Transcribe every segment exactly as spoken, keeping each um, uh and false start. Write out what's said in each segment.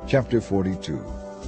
Chapter forty-two.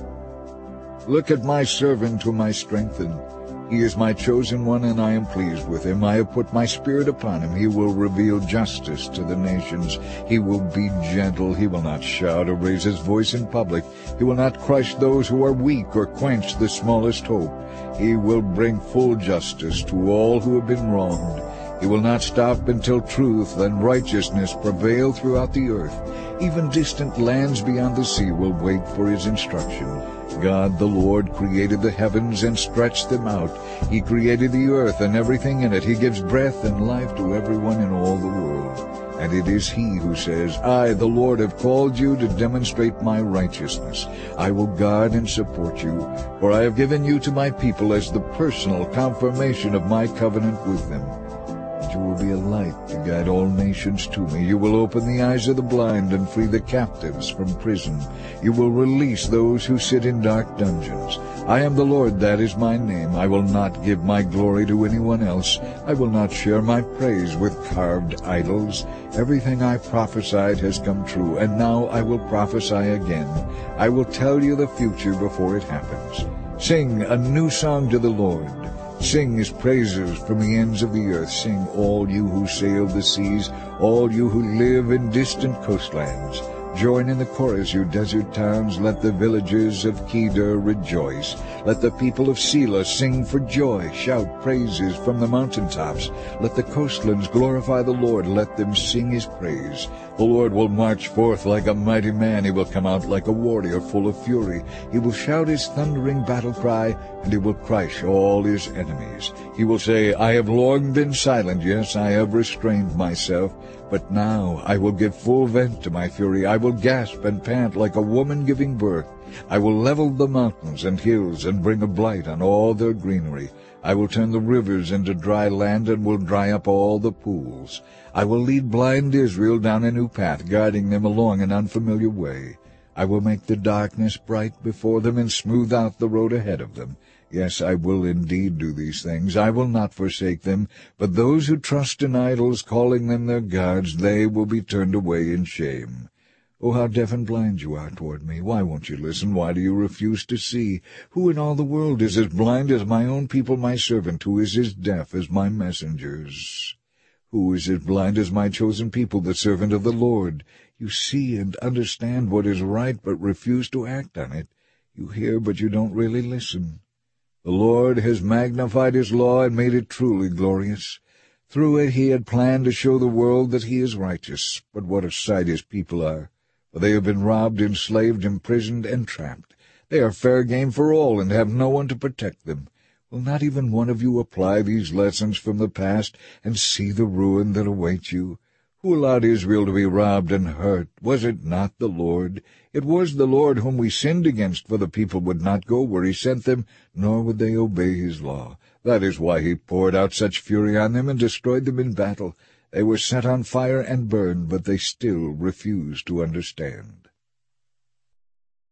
Look at my servant whom I strengthen. He is my chosen one, and I am pleased with him. I have put my spirit upon him. He will reveal justice to the nations. He will be gentle. He will not shout or raise his voice in public. He will not crush those who are weak or quench the smallest hope. He will bring full justice to all who have been wronged. He will not stop until truth and righteousness prevail throughout the earth. Even distant lands beyond the sea will wait for his instruction. God the Lord created the heavens and stretched them out. He created the earth and everything in it. He gives breath and life to everyone in all the world. And it is he who says, I, the Lord, have called you to demonstrate my righteousness. I will guard and support you, for I have given you to my people as the personal confirmation of my covenant with them. You will be a light to guide all nations to me. You will open the eyes of the blind and free the captives from prison. You will release those who sit in dark dungeons. I am the Lord, that is my name. I will not give my glory to anyone else. I will not share my praise with carved idols. Everything I prophesied has come true, and now I will prophesy again. I will tell you the future before it happens. Sing a new song to the Lord. Sing his praises from the ends of the earth. Sing, all you who sail the seas, all you who live in distant coastlands. Join in the chorus, you desert towns. Let the villagers of Kedar rejoice. Let the people of Selah sing for joy. Shout praises from the mountaintops. Let the coastlands glorify the Lord. Let them sing his praise. The Lord will march forth like a mighty man. He will come out like a warrior full of fury. He will shout his thundering battle cry, and he will crush all his enemies. He will say, I have long been silent. Yes, I have restrained myself. But now I will give full vent to my fury. I will gasp and pant like a woman giving birth. I will level the mountains and hills and bring a blight on all their greenery. I will turn the rivers into dry land and will dry up all the pools. I will lead blind Israel down a new path, guiding them along an unfamiliar way. I will make the darkness bright before them and smooth out the road ahead of them. Yes, I will indeed do these things. I will not forsake them. But those who trust in idols, calling them their gods, they will be turned away in shame. Oh, how deaf and blind you are toward me! Why won't you listen? Why do you refuse to see? Who in all the world is as blind as my own people, my servant? Who is as deaf as my messengers? Who is as blind as my chosen people, the servant of the Lord? You see and understand what is right, but refuse to act on it. You hear, but you don't really listen. The Lord has magnified his law and made it truly glorious. Through it he had planned to show the world that he is righteous. But what a sight his people are! For they have been robbed, enslaved, imprisoned, and trapped. They are fair game for all, and have no one to protect them. Will not even one of you apply these lessons from the past and see the ruin that awaits you? Who allowed Israel to be robbed and hurt? Was it not the Lord? It was the Lord whom we sinned against, for the people would not go where he sent them, nor would they obey his law. That is why he poured out such fury on them and destroyed them in battle. They were set on fire and burned, but they still refused to understand.